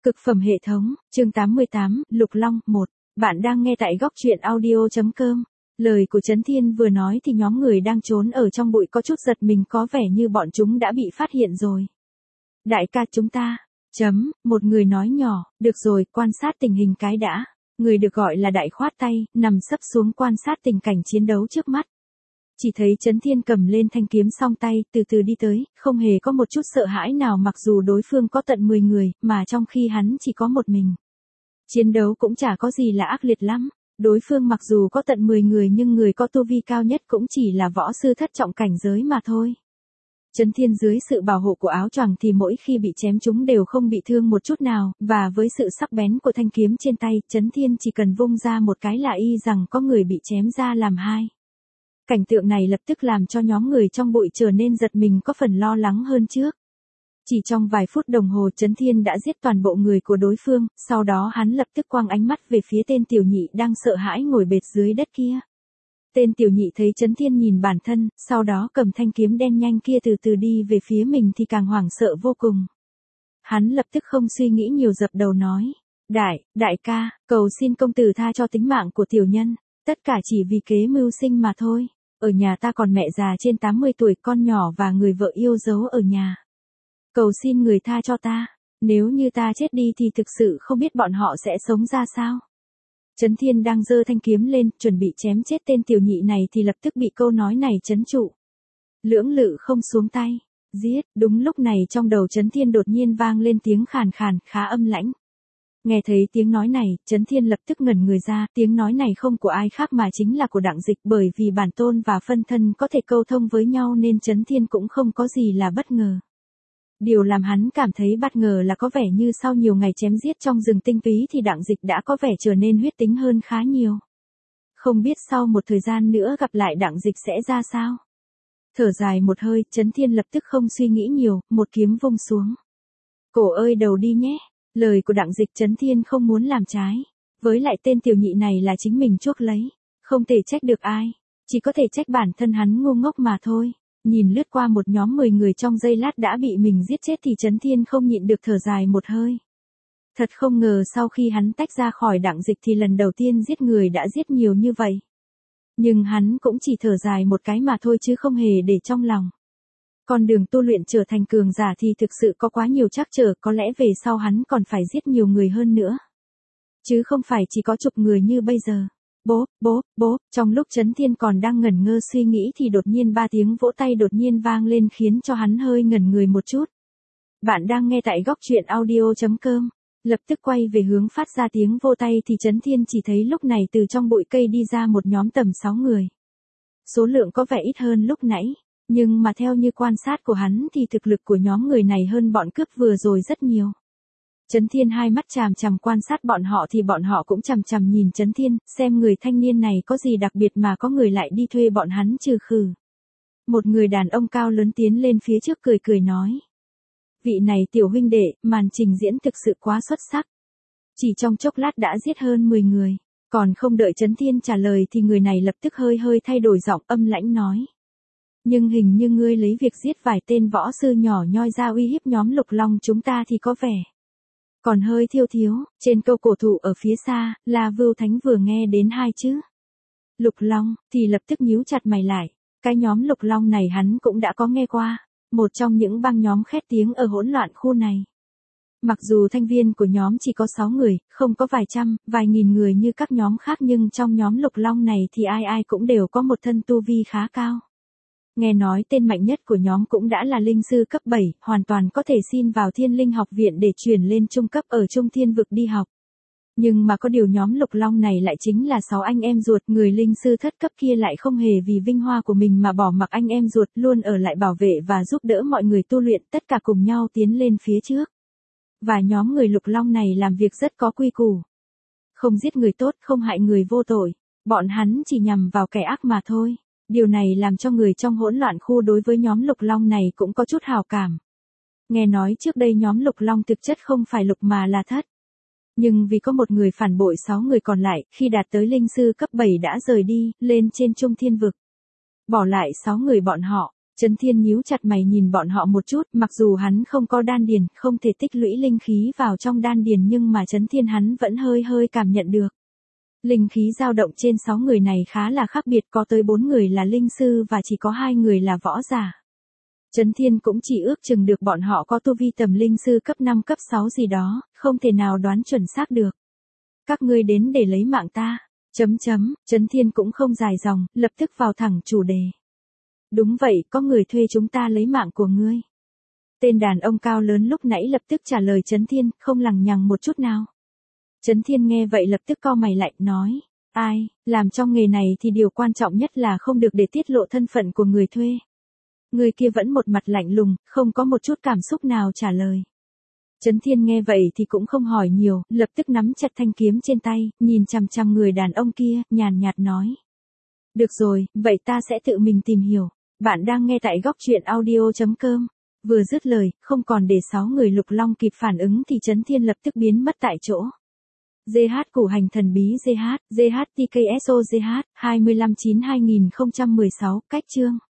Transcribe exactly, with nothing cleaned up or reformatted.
Cực phẩm hệ thống, chương tám mươi tám, Lục Long, một. Bạn đang nghe tại góc truyện audio chấm com. Lời của Trấn Thiên vừa nói thì nhóm người đang trốn ở trong bụi có chút giật mình, có vẻ như bọn chúng đã bị phát hiện rồi. Đại ca chúng ta, chấm, một người nói nhỏ, được rồi, quan sát tình hình cái đã. Người được gọi là Đại khoát tay, nằm sấp xuống quan sát tình cảnh chiến đấu trước mắt. Chỉ thấy Trấn Thiên cầm lên thanh kiếm song tay, từ từ đi tới, không hề có một chút sợ hãi nào mặc dù đối phương có tận mười người, mà trong khi hắn chỉ có một mình. Chiến đấu cũng chả có gì là ác liệt lắm, đối phương mặc dù có tận mười người nhưng người có tu vi cao nhất cũng chỉ là võ sư thất trọng cảnh giới mà thôi. Trấn Thiên dưới sự bảo hộ của áo choàng thì mỗi khi bị chém chúng đều không bị thương một chút nào, và với sự sắc bén của thanh kiếm trên tay, Trấn Thiên chỉ cần vung ra một cái là y rằng có người bị chém ra làm hai. Cảnh tượng này lập tức làm cho nhóm người trong bụi trở nên giật mình, có phần lo lắng hơn trước. Chỉ trong vài phút đồng hồ Trấn Thiên đã giết toàn bộ người của đối phương, sau đó hắn lập tức quăng ánh mắt về phía tên tiểu nhị đang sợ hãi ngồi bệt dưới đất kia. Tên tiểu nhị thấy Trấn Thiên nhìn bản thân, sau đó cầm thanh kiếm đen nhanh kia từ từ đi về phía mình thì càng hoảng sợ vô cùng. Hắn lập tức không suy nghĩ nhiều dập đầu nói, đại, đại ca, cầu xin công tử tha cho tính mạng của tiểu nhân, tất cả chỉ vì kế mưu sinh mà thôi. Ở nhà ta còn mẹ già trên tám mươi tuổi, con nhỏ và người vợ yêu dấu ở nhà. Cầu xin người tha cho ta, nếu như ta chết đi thì thực sự không biết bọn họ sẽ sống ra sao. Trấn Thiên đang giơ thanh kiếm lên, chuẩn bị chém chết tên tiểu nhị này thì lập tức bị câu nói này trấn trụ. Lưỡng lự không xuống tay, giết, đúng lúc này trong đầu Trấn Thiên đột nhiên vang lên tiếng khàn khàn, khá âm lãnh. Nghe thấy tiếng nói này, Trấn Thiên lập tức ngẩn người ra, tiếng nói này không của ai khác mà chính là của Đặng Dịch, bởi vì bản tôn và phân thân có thể câu thông với nhau nên Trấn Thiên cũng không có gì là bất ngờ. Điều làm hắn cảm thấy bất ngờ là có vẻ như sau nhiều ngày chém giết trong rừng tinh túy thì Đặng Dịch đã có vẻ trở nên huyết tính hơn khá nhiều. Không biết sau một thời gian nữa gặp lại Đặng Dịch sẽ ra sao? Thở dài một hơi, Trấn Thiên lập tức không suy nghĩ nhiều, một kiếm vung xuống. Cổ ơi đầu đi nhé! Lời của Đặng Dịch Trấn Thiên không muốn làm trái. Với lại tên tiểu nhị này là chính mình chuốc lấy. Không thể trách được ai. Chỉ có thể trách bản thân hắn ngu ngốc mà thôi. Nhìn lướt qua một nhóm mười người trong giây lát đã bị mình giết chết thì Trấn Thiên không nhịn được thở dài một hơi. Thật không ngờ sau khi hắn tách ra khỏi Đặng Dịch thì lần đầu tiên giết người đã giết nhiều như vậy. Nhưng hắn cũng chỉ thở dài một cái mà thôi chứ không hề để trong lòng. Con đường tu luyện trở thành cường giả thì thực sự có quá nhiều trắc trở, có lẽ về sau hắn còn phải giết nhiều người hơn nữa. Chứ không phải chỉ có chục người như bây giờ. Bốp, bốp, bốp, trong lúc Trấn Thiên còn đang ngẩn ngơ suy nghĩ thì đột nhiên ba tiếng vỗ tay đột nhiên vang lên khiến cho hắn hơi ngẩn người một chút. Bạn đang nghe tại góc truyện audio chấm com. Lập tức quay về hướng phát ra tiếng vô tay thì Trấn Thiên chỉ thấy lúc này từ trong bụi cây đi ra một nhóm tầm sáu người. Số lượng có vẻ ít hơn lúc nãy. Nhưng mà theo như quan sát của hắn thì thực lực của nhóm người này hơn bọn cướp vừa rồi rất nhiều. Trấn Thiên hai mắt chằm chằm quan sát bọn họ thì bọn họ cũng chằm chằm nhìn Trấn Thiên, xem người thanh niên này có gì đặc biệt mà có người lại đi thuê bọn hắn trừ khử. Một người đàn ông cao lớn tiến lên phía trước cười cười nói. Vị này tiểu huynh đệ, màn trình diễn thực sự quá xuất sắc. Chỉ trong chốc lát đã giết hơn mười người. Còn không đợi Trấn Thiên trả lời thì người này lập tức hơi hơi thay đổi giọng âm lãnh nói. Nhưng hình như ngươi lấy việc giết vài tên võ sư nhỏ nhoi ra uy hiếp nhóm Lục Long chúng ta thì có vẻ còn hơi thiêu thiếu. Trên câu cổ thụ ở phía xa, La Vưu Thánh vừa nghe đến hai chữ Lục Long thì lập tức nhíu chặt mày lại. Cái nhóm Lục Long này hắn cũng đã có nghe qua, một trong những băng nhóm khét tiếng ở hỗn loạn khu này. Mặc dù thành viên của nhóm chỉ có sáu người, không có vài trăm, vài nghìn người như các nhóm khác, nhưng trong nhóm Lục Long này thì ai ai cũng đều có một thân tu vi khá cao. Nghe nói tên mạnh nhất của nhóm cũng đã là linh sư cấp bảy, hoàn toàn có thể xin vào Thiên Linh học viện để chuyển lên trung cấp ở Trung Thiên vực đi học. Nhưng mà có điều nhóm Lục Long này lại chính là sáu anh em ruột, người linh sư thất cấp kia lại không hề vì vinh hoa của mình mà bỏ mặc anh em ruột, luôn ở lại bảo vệ và giúp đỡ mọi người tu luyện, tất cả cùng nhau tiến lên phía trước. Và nhóm người Lục Long này làm việc rất có quy củ. Không giết người tốt, không hại người vô tội. Bọn hắn chỉ nhằm vào kẻ ác mà thôi. Điều này làm cho người trong hỗn loạn khu đối với nhóm Lục Long này cũng có chút hào cảm. Nghe nói trước đây nhóm Lục Long thực chất không phải Lục mà là Thất. Nhưng vì có một người phản bội sáu người còn lại, khi đạt tới linh sư cấp bảy đã rời đi, lên trên Trung Thiên vực. Bỏ lại sáu người bọn họ, Trấn Thiên nhíu chặt mày nhìn bọn họ một chút, mặc dù hắn không có đan điền, không thể tích lũy linh khí vào trong đan điền nhưng mà Trấn Thiên hắn vẫn hơi hơi cảm nhận được. Linh khí dao động trên sáu người này khá là khác biệt, có tới bốn người là linh sư và chỉ có hai người là võ giả. Trấn Thiên cũng chỉ ước chừng được bọn họ có tu vi tầm linh sư cấp năm cấp sáu gì đó, không thể nào đoán chuẩn xác được. Các ngươi đến để lấy mạng ta, chấm chấm, Trấn Thiên cũng không dài dòng, lập tức vào thẳng chủ đề. Đúng vậy, có người thuê chúng ta lấy mạng của ngươi. Tên đàn ông cao lớn lúc nãy lập tức trả lời Trấn Thiên, không lằng nhằng một chút nào. Trấn Thiên nghe vậy lập tức cau mày lại, nói, ai, làm trong nghề này thì điều quan trọng nhất là không được để tiết lộ thân phận của người thuê. Người kia vẫn một mặt lạnh lùng, không có một chút cảm xúc nào trả lời. Trấn Thiên nghe vậy thì cũng không hỏi nhiều, lập tức nắm chặt thanh kiếm trên tay, nhìn chằm chằm người đàn ông kia, nhàn nhạt nói. Được rồi, vậy ta sẽ tự mình tìm hiểu. Bạn đang nghe tại góc truyện audio chấm com. Vừa dứt lời, không còn để sáu người Lục Long kịp phản ứng thì Trấn Thiên lập tức biến mất tại chỗ. giê hát củ hành thần bí giê hát, giê hát tê ca ét o giê hát, hai mươi lăm chín hai nghìn không trăm mười sáu, cách chương.